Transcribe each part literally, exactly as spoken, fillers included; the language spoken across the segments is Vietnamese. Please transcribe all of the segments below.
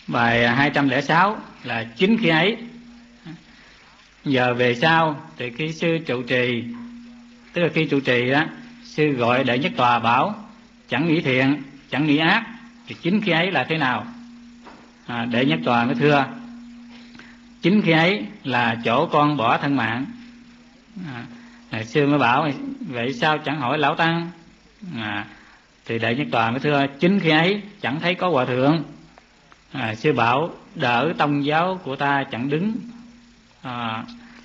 Bài hai trăm lẻ sáu là chính khi ấy. Giờ về sau thì khi sư trụ trì, tức là khi trụ trì đó, sư gọi đệ nhất tòa bảo chẳng nghĩ thiện, chẳng nghĩ ác, thì chính khi ấy là thế nào? À, đệ nhất tòa mới thưa: chính khi ấy là chỗ con bỏ thân mạng. À, sư mới bảo vậy sao chẳng hỏi lão tăng? À, thì đệ nhất tòa mới thưa: chính khi ấy chẳng thấy có hòa thượng. À, sư bảo đỡ tông giáo của ta chẳng đứng. À,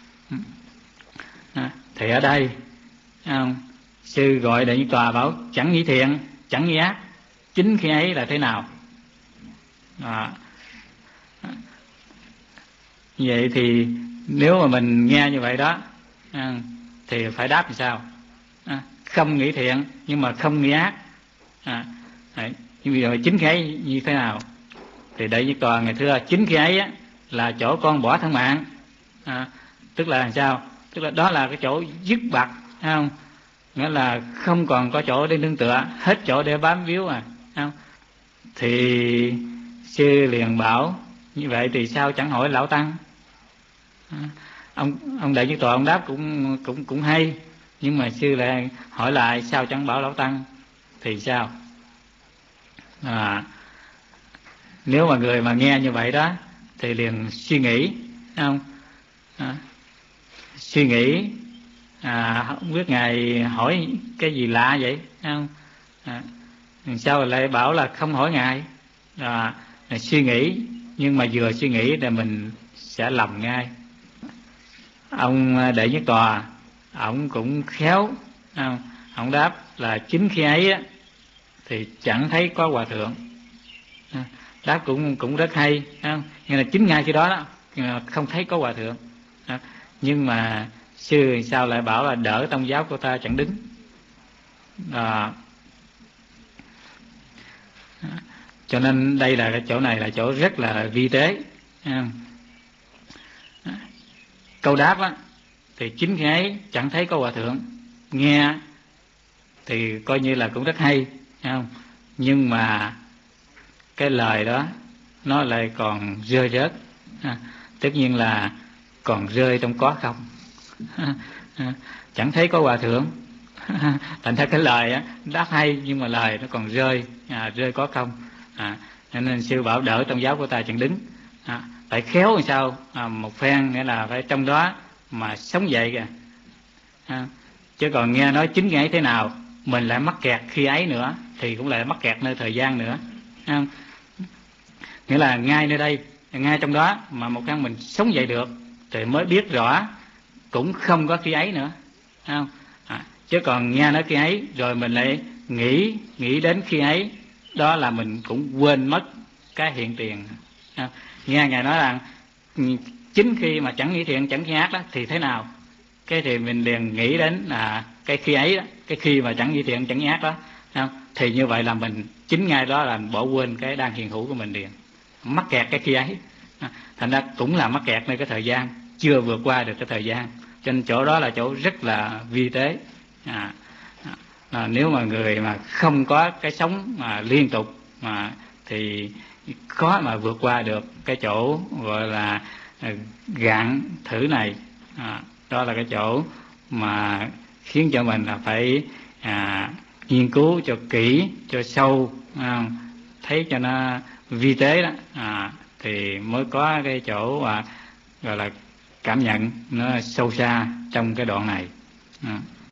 à, thì ở đây không, sư gọi đệ nhất tòa bảo chẳng nghĩ thiện, chẳng nghĩ ác, chính khi ấy là thế nào? À, vậy thì nếu mà mình nghe như vậy đó à, thì phải đáp làm sao? À, không nghĩ thiện nhưng mà không nghĩ ác. À, đấy. Nhưng bây giờ chính khi ấy như thế nào? Thì đệ nhất tòa ngày thưa chính khi ấy á, là chỗ con bỏ thân mạng. À, tức là làm sao? Tức là đó là cái chỗ dứt bặt, thấy không? Nghĩa là không còn có chỗ để nương tựa, hết chỗ để bám víu à, thấy không? Thì sư liền bảo như vậy thì sao chẳng hỏi lão tăng? À, ông ông đệ nhất tòa ông đáp cũng cũng cũng hay, nhưng mà sư lại hỏi lại sao chẳng bảo lão tăng thì sao? À, nếu mà người mà nghe như vậy đó thì liền suy nghĩ, thấy không? À, suy nghĩ à, không biết ngài hỏi cái gì lạ vậy, thấy không? À, sao lại bảo là không hỏi ngài? À, suy nghĩ nhưng mà vừa suy nghĩ là mình sẽ lầm ngay. Ông đệ nhất tòa ông cũng khéo, không? Ông đáp là chính khi ấy á, thì chẳng thấy có hòa thượng. À, đáp cũng cũng rất hay, không? Nhưng là chính ngay khi đó đó không thấy có hòa thượng. À, nhưng mà sư sao lại bảo là đỡ tông giáo của ta chẳng đứng? À, cho nên đây là cái chỗ này là chỗ rất là vi tế. À, câu đáp á thì chính khi ấy chẳng thấy có hòa thượng, nghe thì coi như là cũng rất hay, không? Nhưng mà cái lời đó nó lại còn rơi rớt. À, tất nhiên là còn rơi trong có không. À, chẳng thấy có hòa thượng. Thành ra cái lời á đáp hay nhưng mà lời nó còn rơi, à, rơi có không. À, nên sư bảo đỡ trong giáo của ta chẳng đứng. À, phải khéo làm sao à, một phen nghĩa là phải trong đó mà sống dậy kìa. À, chứ còn nghe nói chính ngày thế nào mình lại mắc kẹt khi ấy nữa thì cũng lại mắc kẹt nơi thời gian nữa. À, nghĩa là ngay nơi đây, ngay trong đó mà một phen mình sống dậy được thì mới biết rõ cũng không có khi ấy nữa, không? À, chứ còn nghe nói khi ấy rồi mình lại nghĩ nghĩ đến khi ấy, đó là mình cũng quên mất cái hiện tiền. À, nghe ngài nói rằng chính khi mà chẳng nghĩ thiện chẳng nghĩ ác đó thì thế nào, cái thì mình liền nghĩ đến là cái khi ấy đó, cái khi mà chẳng nghĩ thiện chẳng nghĩ ác đó, không? Thì như vậy là mình chính ngay đó là bỏ quên cái đang hiện hữu của mình liền, mắc kẹt cái khi ấy. À, thành ra cũng là mắc kẹt nơi cái thời gian, chưa vượt qua được cái thời gian, cho nên chỗ đó là chỗ rất là vi tế. À, à, nếu mà người mà không có cái sống mà liên tục mà thì khó mà vượt qua được cái chỗ gọi là gạn thử này. À, đó là cái chỗ mà khiến cho mình là phải à, nghiên cứu cho kỹ, cho sâu, à, thấy cho nó vi tế đó, à, thì mới có cái chỗ à, gọi là cảm nhận nó sâu xa trong cái đoạn này. À.